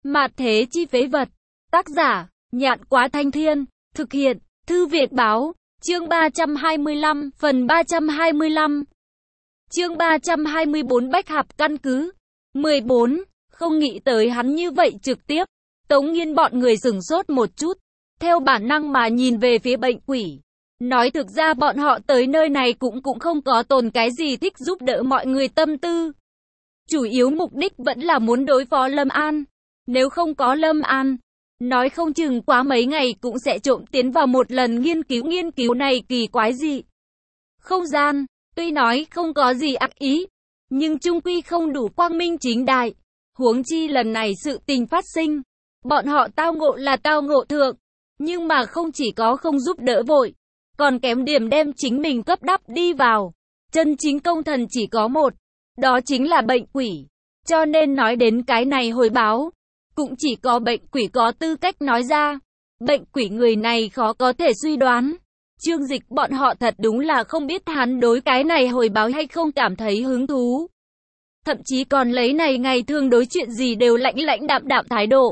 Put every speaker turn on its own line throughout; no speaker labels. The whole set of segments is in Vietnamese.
Mạt thế chi phế vật. Tác giả, Nhạn Quá Thanh Thiên. Thực hiện, Thư Việt Báo. Chương 325, phần 325. Chương 324 Bách Hạp căn cứ. 14. Không nghĩ tới hắn như vậy trực tiếp. Tống Nghiên bọn người sửng sốt một chút. Theo bản năng mà nhìn về phía bệnh quỷ. Nói thực ra bọn họ tới nơi này cũng không có tồn cái gì thích giúp đỡ mọi người tâm tư. Chủ yếu mục đích vẫn là muốn đối phó Lâm An. Nếu không có Lâm An, nói không chừng quá mấy ngày cũng sẽ trộm tiến vào một lần nghiên cứu này kỳ quái gì. Không gian, tuy nói không có gì ác ý, nhưng chung quy không đủ quang minh chính đại. Huống chi lần này sự tình phát sinh, bọn họ tao ngộ là tao ngộ thượng, nhưng mà không chỉ có không giúp đỡ vội, còn kém điểm đem chính mình cấp đắp đi vào. Chân chính công thần chỉ có một, đó chính là bệnh quỷ. Cho nên nói đến cái này hồi báo, cũng chỉ có bệnh quỷ có tư cách nói ra. Bệnh quỷ người này khó có thể suy đoán. Chương Dịch bọn họ thật đúng là không biết hắn đối cái này hồi báo hay không cảm thấy hứng thú. Thậm chí còn lấy này ngày thường đối chuyện gì đều lãnh đạm thái độ.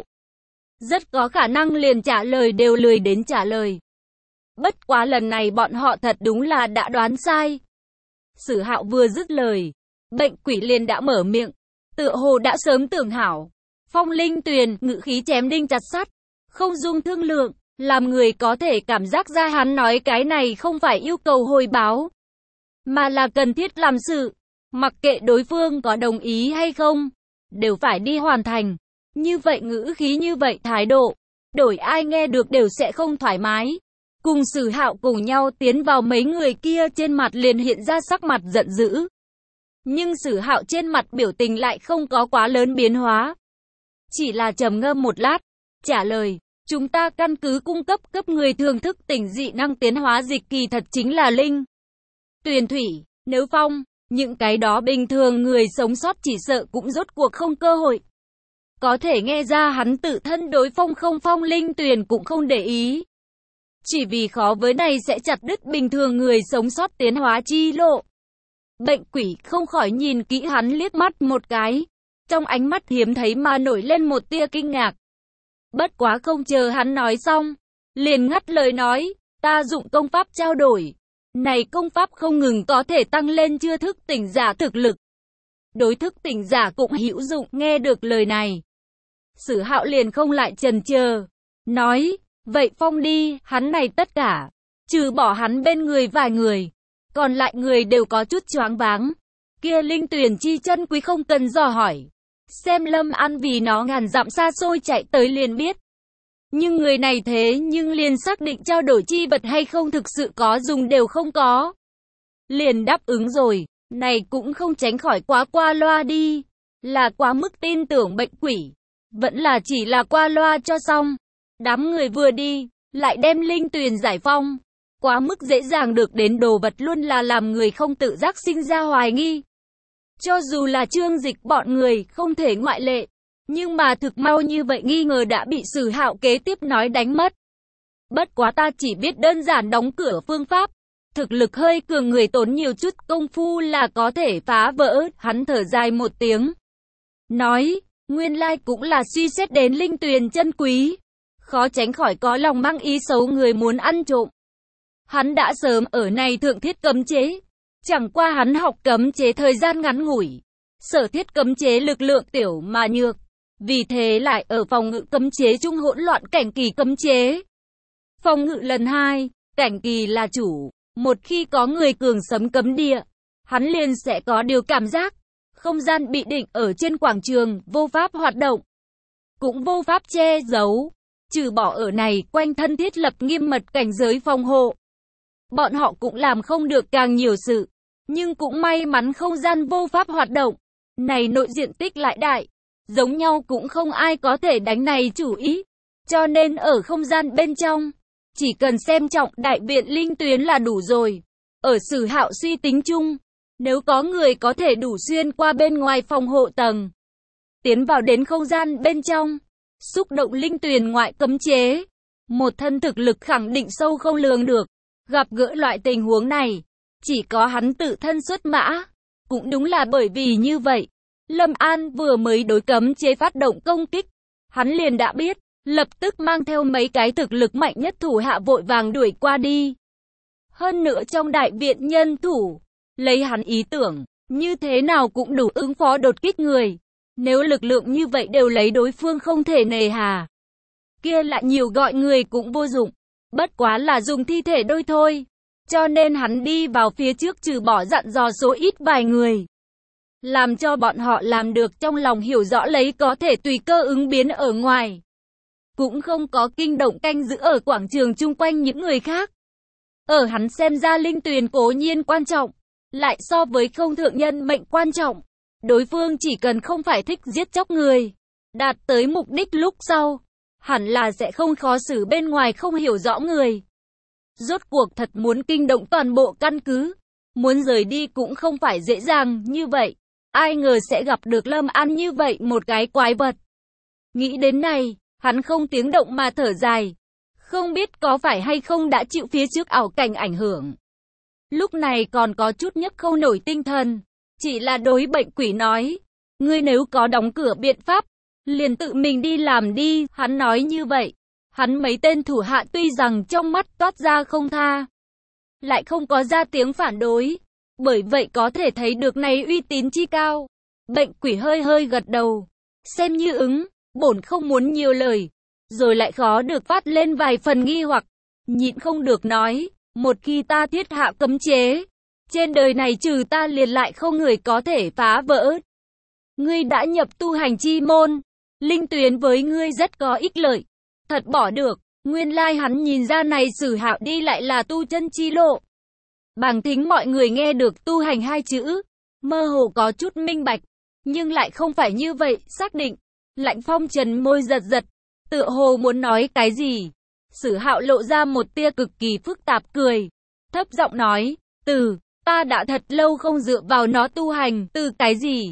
Rất có khả năng liền trả lời đều lười đến trả lời. Bất quá lần này bọn họ thật đúng là đã đoán sai. Sử Hạo vừa dứt lời, bệnh quỷ liền đã mở miệng, tựa hồ đã sớm tưởng hảo. Phong Linh Tuyền, ngữ khí chém đinh chặt sắt, không dung thương lượng, làm người có thể cảm giác ra hắn nói cái này không phải yêu cầu hồi báo, mà là cần thiết làm sự. Mặc kệ đối phương có đồng ý hay không, đều phải đi hoàn thành. Như vậy ngữ khí như vậy thái độ, đổi ai nghe được đều sẽ không thoải mái. Cùng Sử Hạo cùng nhau tiến vào mấy người kia trên mặt liền hiện ra sắc mặt giận dữ. Nhưng Sử Hạo trên mặt biểu tình lại không có quá lớn biến hóa. Chỉ là trầm ngâm một lát, trả lời, chúng ta căn cứ cung cấp người thường thức tỉnh dị năng tiến hóa dịch kỳ thật chính là Linh Tuyền Thủy, nếu Phong, những cái đó bình thường người sống sót chỉ sợ cũng rốt cuộc không cơ hội. Có thể nghe ra hắn tự thân đối Phong Linh Tuyền cũng không để ý. Chỉ vì khó với này sẽ chặt đứt bình thường người sống sót tiến hóa chi lộ. Bệnh quỷ không khỏi nhìn kỹ hắn liếc mắt một cái. Trong ánh mắt hiếm thấy mà nổi lên một tia kinh ngạc. Bất quá không chờ hắn nói xong, liền ngắt lời nói, ta dụng công pháp trao đổi. Này công pháp không ngừng có thể tăng lên chưa thức tỉnh giả thực lực. Đối thức tỉnh giả cũng hữu dụng. Nghe được lời này, Sử Hạo liền không lại chần chờ, nói, vậy Phong đi, hắn này tất cả, trừ bỏ hắn bên người vài người, còn lại người đều có chút choáng váng. Kia Linh Tuyền chi chân quý không cần dò hỏi. Xem Lâm An vì nó ngàn dặm xa xôi chạy tới liền biết. Nhưng người này thế nhưng liền xác định trao đổi chi vật hay không thực sự có dùng đều không có. Liền đáp ứng rồi, này cũng không tránh khỏi quá qua loa đi. Là quá mức tin tưởng bệnh quỷ. Vẫn là chỉ là qua loa cho xong. Đám người vừa đi, lại đem Linh Tuyền giải phong. Quá mức dễ dàng được đến đồ vật luôn là làm người không tự giác sinh ra hoài nghi. Cho dù là Chương Dịch bọn người không thể ngoại lệ, nhưng mà thực mau như vậy nghi ngờ đã bị Sử Hạo kế tiếp nói đánh mất. Bất quá ta chỉ biết đơn giản đóng cửa phương pháp, thực lực hơi cường người tốn nhiều chút công phu là có thể phá vỡ. Hắn thở dài một tiếng, nói, nguyên lai cũng là suy xét đến Linh Tuyền chân quý, khó tránh khỏi có lòng mang ý xấu người muốn ăn trộm. Hắn đã sớm ở này thượng thiết cấm chế. Chẳng qua hắn học cấm chế thời gian ngắn ngủi, sở thiết cấm chế lực lượng tiểu mà nhược, vì thế lại ở phòng ngự cấm chế trung hỗn loạn cảnh kỳ cấm chế. Phòng ngự lần 2, cảnh kỳ là chủ, một khi có người cường sấm cấm địa, hắn liền sẽ có điều cảm giác, không gian bị định ở trên quảng trường, vô pháp hoạt động, cũng vô pháp che giấu, trừ bỏ ở này quanh thân thiết lập nghiêm mật cảnh giới phòng hộ. Bọn họ cũng làm không được càng nhiều sự. Nhưng cũng may mắn không gian vô pháp hoạt động. Này nội diện tích lại đại. Giống nhau cũng không ai có thể đánh này chủ ý. Cho nên ở không gian bên trong, chỉ cần xem trọng đại viện Linh Tuyền là đủ rồi. Ở Sử Hạo suy tính chung, nếu có người có thể đủ xuyên qua bên ngoài phòng hộ tầng, tiến vào đến không gian bên trong, xúc động Linh Tuyền ngoại cấm chế, một thân thực lực khẳng định sâu không lường được. Gặp gỡ loại tình huống này, chỉ có hắn tự thân xuất mã. Cũng đúng là bởi vì như vậy, Lâm An vừa mới đối cấm chế phát động công kích, hắn liền đã biết, lập tức mang theo mấy cái thực lực mạnh nhất thủ hạ vội vàng đuổi qua đi. Hơn nữa trong đại viện nhân thủ, lấy hắn ý tưởng, như thế nào cũng đủ ứng phó đột kích người. Nếu lực lượng như vậy đều lấy đối phương không thể nề hà, kia lại nhiều gọi người cũng vô dụng, bất quá là dùng thi thể đôi thôi. Cho nên hắn đi vào phía trước trừ bỏ dặn dò số ít vài người, làm cho bọn họ làm được trong lòng hiểu rõ lấy có thể tùy cơ ứng biến ở ngoài. Cũng không có kinh động canh giữ ở quảng trường chung quanh những người khác. Ở hắn xem ra linh tuyền cố nhiên quan trọng, lại so với không thượng nhân mệnh quan trọng. Đối phương chỉ cần không phải thích giết chóc người, đạt tới mục đích lúc sau, hẳn là sẽ không khó xử bên ngoài không hiểu rõ người. Rốt cuộc thật muốn kinh động toàn bộ căn cứ, muốn rời đi cũng không phải dễ dàng như vậy. Ai ngờ sẽ gặp được Lâm An như vậy một cái quái vật. Nghĩ đến này, hắn không tiếng động mà thở dài. Không biết có phải hay không đã chịu phía trước ảo cảnh ảnh hưởng. Lúc này còn có chút nhấc không nổi tinh thần. Chỉ là đối bệnh quỷ nói, ngươi nếu có đóng cửa biện pháp, liền tự mình đi làm đi. Hắn nói như vậy, hắn mấy tên thủ hạ tuy rằng trong mắt toát ra không tha, lại không có ra tiếng phản đối. Bởi vậy có thể thấy được này uy tín chi cao. Bệnh quỷ hơi hơi gật đầu, xem như ứng, bổn không muốn nhiều lời. Rồi lại khó được phát lên vài phần nghi hoặc, nhịn không được nói, một khi ta thiết hạ cấm chế, trên đời này trừ ta liền lại không người có thể phá vỡ. Ngươi đã nhập tu hành chi môn, linh tuyến với ngươi rất có ích lợi. Thật bỏ được, nguyên lai hắn nhìn ra này Sử Hạo đi lại là tu chân chi lộ. Bàng thính mọi người nghe được tu hành hai chữ, mơ hồ có chút minh bạch, nhưng lại không phải như vậy, xác định. Lạnh Phong Trần môi giật giật, tựa hồ muốn nói cái gì. Sử Hạo lộ ra một tia cực kỳ phức tạp cười, thấp giọng nói, ta đã thật lâu không dựa vào nó tu hành, từ cái gì?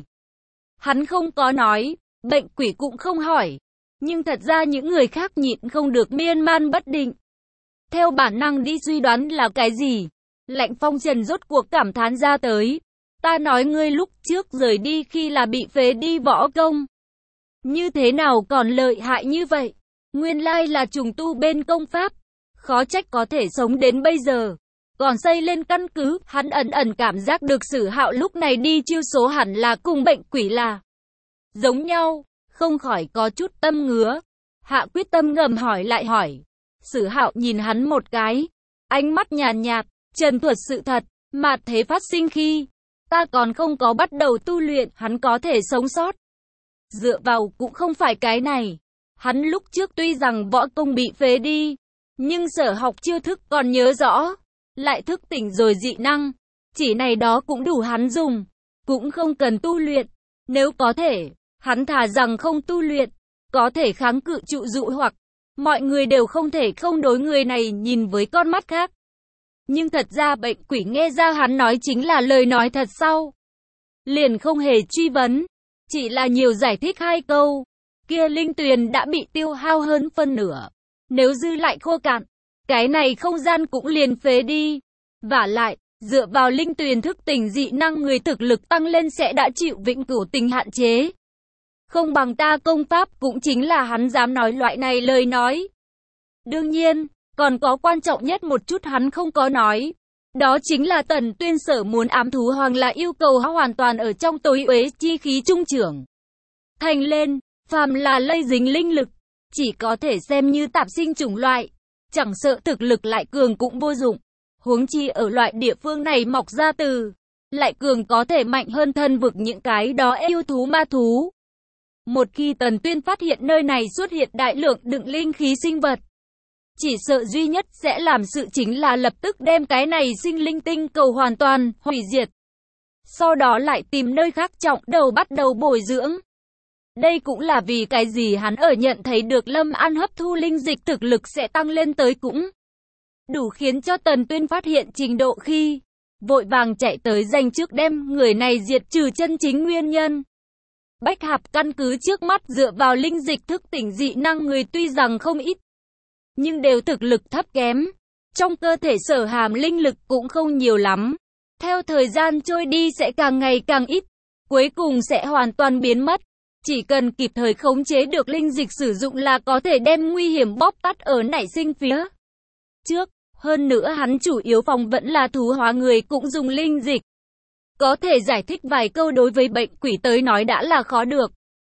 Hắn không có nói, bệnh quỷ cũng không hỏi, nhưng thật ra những người khác nhịn không được miên man bất định. Theo bản năng đi suy đoán là cái gì? Lạnh Phong Trần rốt cuộc cảm thán ra tới, ta nói ngươi lúc trước rời đi khi là bị phế đi võ công. Như thế nào còn lợi hại như vậy? Nguyên lai là trùng tu bên công pháp, khó trách có thể sống đến bây giờ. Còn xây lên căn cứ, hắn ẩn ẩn cảm giác được Sử Hạo lúc này đi chiêu số hẳn là cùng bệnh quỷ là giống nhau, không khỏi có chút tâm ngứa. Hạ quyết tâm ngầm hỏi lại hỏi. Sử Hạo nhìn hắn một cái, ánh mắt nhàn nhạt, trần thuật sự thật, mà thế phát sinh khi ta còn không có bắt đầu tu luyện, hắn có thể sống sót. Dựa vào cũng không phải cái này. Hắn lúc trước tuy rằng võ công bị phế đi, nhưng sở học chiêu thức còn nhớ rõ, lại thức tỉnh rồi dị năng. Chỉ này đó cũng đủ hắn dùng, cũng không cần tu luyện. Nếu có thể, hắn thà rằng không tu luyện, có thể kháng cự trụ dụ hoặc. Mọi người đều không thể không đối người này nhìn với con mắt khác. Nhưng thật ra bệnh quỷ nghe ra hắn nói chính là lời nói thật sau. Liền không hề truy vấn, chỉ là nhiều giải thích hai câu. Kia linh tuyền đã bị tiêu hao hơn phân nửa. Nếu dư lại khô cạn, cái này không gian cũng liền phế đi. Vả lại, dựa vào linh tuyền thức tỉnh dị năng người thực lực tăng lên sẽ đã chịu vĩnh cửu tình hạn chế. Không bằng ta công pháp cũng chính là hắn dám nói loại này lời nói. Đương nhiên, còn có quan trọng nhất một chút hắn không có nói. Đó chính là Tần Tuyên sở muốn ám thú hoàng là yêu cầu hắn hoàn toàn ở trong tối uế chi khí trung trưởng thành lên, phàm là lây dính linh lực, chỉ có thể xem như tạp sinh chủng loại, chẳng sợ thực lực lại cường cũng vô dụng. Huống chi ở loại địa phương này mọc ra từ, lại cường có thể mạnh hơn thân vực những cái đó yêu thú ma thú. Một khi Tần Tuyên phát hiện nơi này xuất hiện đại lượng đựng linh khí sinh vật, chỉ sợ duy nhất sẽ làm sự chính là lập tức đem cái này sinh linh tinh cầu hoàn toàn hủy diệt. Sau đó lại tìm nơi khác trọng đầu bắt đầu bồi dưỡng. Đây cũng là vì cái gì hắn ở nhận thấy được Lâm An hấp thu linh dịch thực lực sẽ tăng lên tới cũng đủ khiến cho Tần Tuyên phát hiện trình độ khi vội vàng chạy tới giành trước đem người này diệt trừ chân chính nguyên nhân. Bách Hạp căn cứ trước mắt dựa vào linh dịch thức tỉnh dị năng người tuy rằng không ít, nhưng đều thực lực thấp kém. Trong cơ thể sở hàm linh lực cũng không nhiều lắm. Theo thời gian trôi đi sẽ càng ngày càng ít, cuối cùng sẽ hoàn toàn biến mất. Chỉ cần kịp thời khống chế được linh dịch sử dụng là có thể đem nguy hiểm bóp tắt ở nảy sinh phía trước. Hơn nữa hắn chủ yếu phòng vẫn là thú hóa người cũng dùng linh dịch. Có thể giải thích vài câu đối với bệnh quỷ tới nói đã là khó được.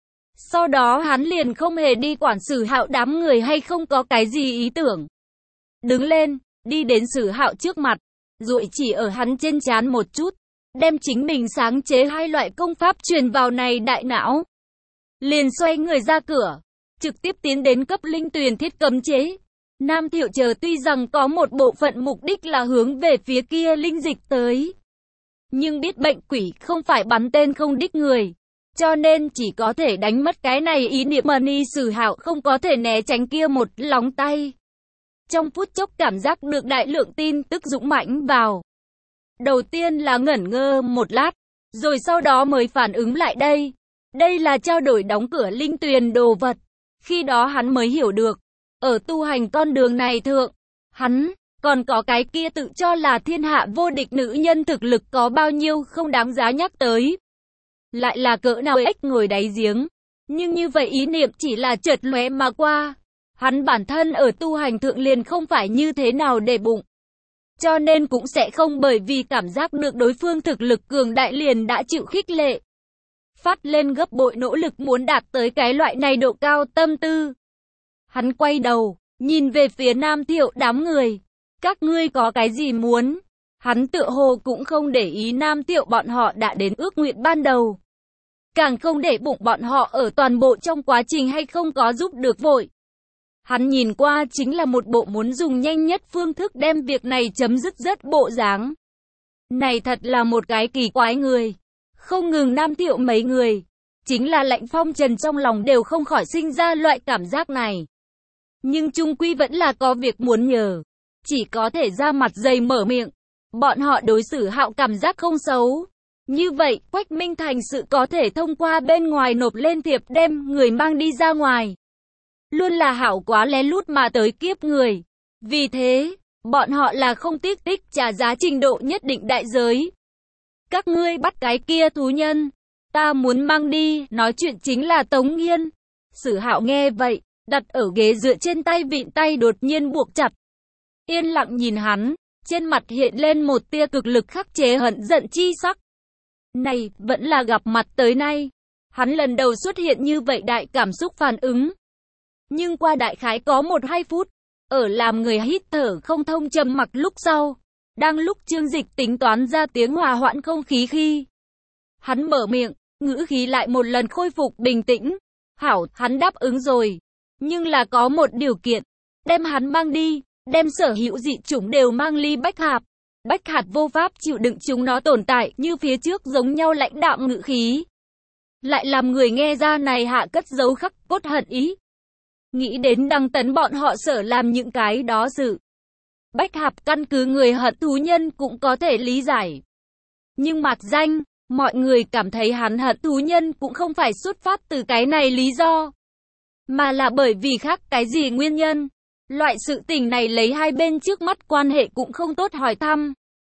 Sau đó hắn liền không hề đi quản Sử Hạo đám người hay không có cái gì ý tưởng. Đứng lên, đi đến Sử Hạo trước mặt, duỗi chỉ ở hắn trên trán một chút, đem chính mình sáng chế 2 loại công pháp truyền vào này đại não. Liền xoay người ra cửa, trực tiếp tiến đến cấp linh tuyền thiết cấm chế. Nam Thiệu chờ tuy rằng có một bộ phận mục đích là hướng về phía kia linh dịch tới, nhưng biết bệnh quỷ không phải bắn tên không đích người, cho nên chỉ có thể đánh mất cái này ý niệm. Ni Sử Hạo không có thể né tránh kia một lóng tay. Trong phút chốc cảm giác được đại lượng tin tức dũng mãnh vào. Đầu tiên là ngẩn ngơ một lát, rồi sau đó mới phản ứng lại đây. Đây là trao đổi đóng cửa linh tuyền đồ vật. Khi đó hắn mới hiểu được, ở tu hành con đường này thượng, hắn còn có cái kia tự cho là thiên hạ vô địch nữ nhân thực lực có bao nhiêu không đáng giá nhắc tới. Lại là cỡ nào ếch ngồi đáy giếng. Nhưng như vậy ý niệm chỉ là chợt lóe mà qua. Hắn bản thân ở tu hành thượng liền không phải như thế nào để bụng. Cho nên cũng sẽ không bởi vì cảm giác được đối phương thực lực cường đại liền đã chịu khích lệ. Phát lên gấp bội nỗ lực muốn đạt tới cái loại này độ cao tâm tư. Hắn quay đầu, nhìn về phía Nam Thiệu đám người. Các ngươi có cái gì muốn? Hắn tựa hồ cũng không để ý Nam Thiệu bọn họ đã đến ước nguyện ban đầu. Càng không để bụng bọn họ ở toàn bộ trong quá trình hay không có giúp được vội. Hắn nhìn qua chính là một bộ muốn dùng nhanh nhất phương thức đem việc này chấm dứt rất bộ dáng. Này thật là một cái kỳ quái người. Không ngừng Nam Thiệu mấy người, chính là Lạnh Phong Trần trong lòng đều không khỏi sinh ra loại cảm giác này. Nhưng chung quy vẫn là có việc muốn nhờ. Chỉ có thể ra mặt dày mở miệng. Bọn họ đối xử Hạo cảm giác không xấu. Như vậy, Quách Minh Thành sự có thể thông qua bên ngoài nộp lên thiệp đem người mang đi ra ngoài. Luôn là Hạo quá lén lút mà tới kiếp người. Vì thế, bọn họ là không tiếc tích trả giá trình độ nhất định đại giới. Các ngươi bắt cái kia thú nhân. Ta muốn mang đi, nói chuyện chính là Tống Nghiên. Sử Hạo nghe vậy, đặt ở ghế dựa trên tay vịn tay đột nhiên buộc chặt. Yên lặng nhìn hắn, trên mặt hiện lên một tia cực lực khắc chế hận giận chi sắc. Này, vẫn là gặp mặt tới nay. Hắn lần đầu xuất hiện như vậy đại cảm xúc phản ứng. Nhưng qua đại khái có 1-2 phút, ở làm người hít thở không thông trầm mặc lúc sau. Đang lúc Trương Dịch tính toán ra tiếng hòa hoãn không khí khi hắn mở miệng, ngữ khí lại một lần khôi phục bình tĩnh. Hảo, hắn đáp ứng rồi. Nhưng là có một điều kiện. Đem hắn mang đi, đem sở hữu dị chủng đều mang ly Bách Hạp. Bách Hạt vô pháp chịu đựng chúng nó tồn tại như phía trước giống nhau lãnh đạm ngữ khí. Lại làm người nghe ra này hạ cất giấu khắc cốt hận ý. Nghĩ đến Đăng Tấn bọn họ sở làm những cái đó sự. Bách Hạp căn cứ người hận thú nhân cũng có thể lý giải. Nhưng mạc danh, mọi người cảm thấy hắn hận thú nhân cũng không phải xuất phát từ cái này lý do. Mà là bởi vì khác cái gì nguyên nhân. Loại sự tình này lấy hai bên trước mắt quan hệ cũng không tốt hỏi thăm.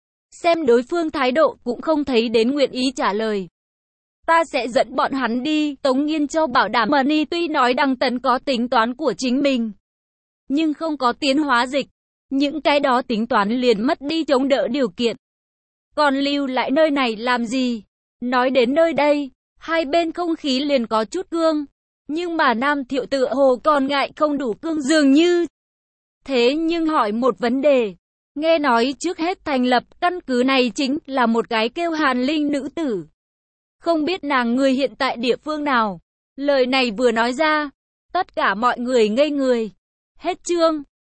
Xem đối phương thái độ cũng không thấy đến nguyện ý trả lời. Ta sẽ dẫn bọn hắn đi, Tống Nghiên Châu bảo đảm. Ni tuy nói Đăng Tấn có tính toán của chính mình, nhưng không có tiến hóa dịch. Những cái đó tính toán liền mất đi chống đỡ điều kiện. Còn lưu lại nơi này làm gì? Nói đến nơi đây, hai bên không khí liền có chút cương. Nhưng mà Nam Thiệu tựa hồ còn ngại không đủ cương dường như. Thế nhưng hỏi một vấn đề. Nghe nói trước hết thành lập căn cứ này chính là một cái kêu Hàn Linh nữ tử. Không biết nàng người hiện tại địa phương nào. Lời này vừa nói ra, tất cả mọi người ngây người. Hết chương.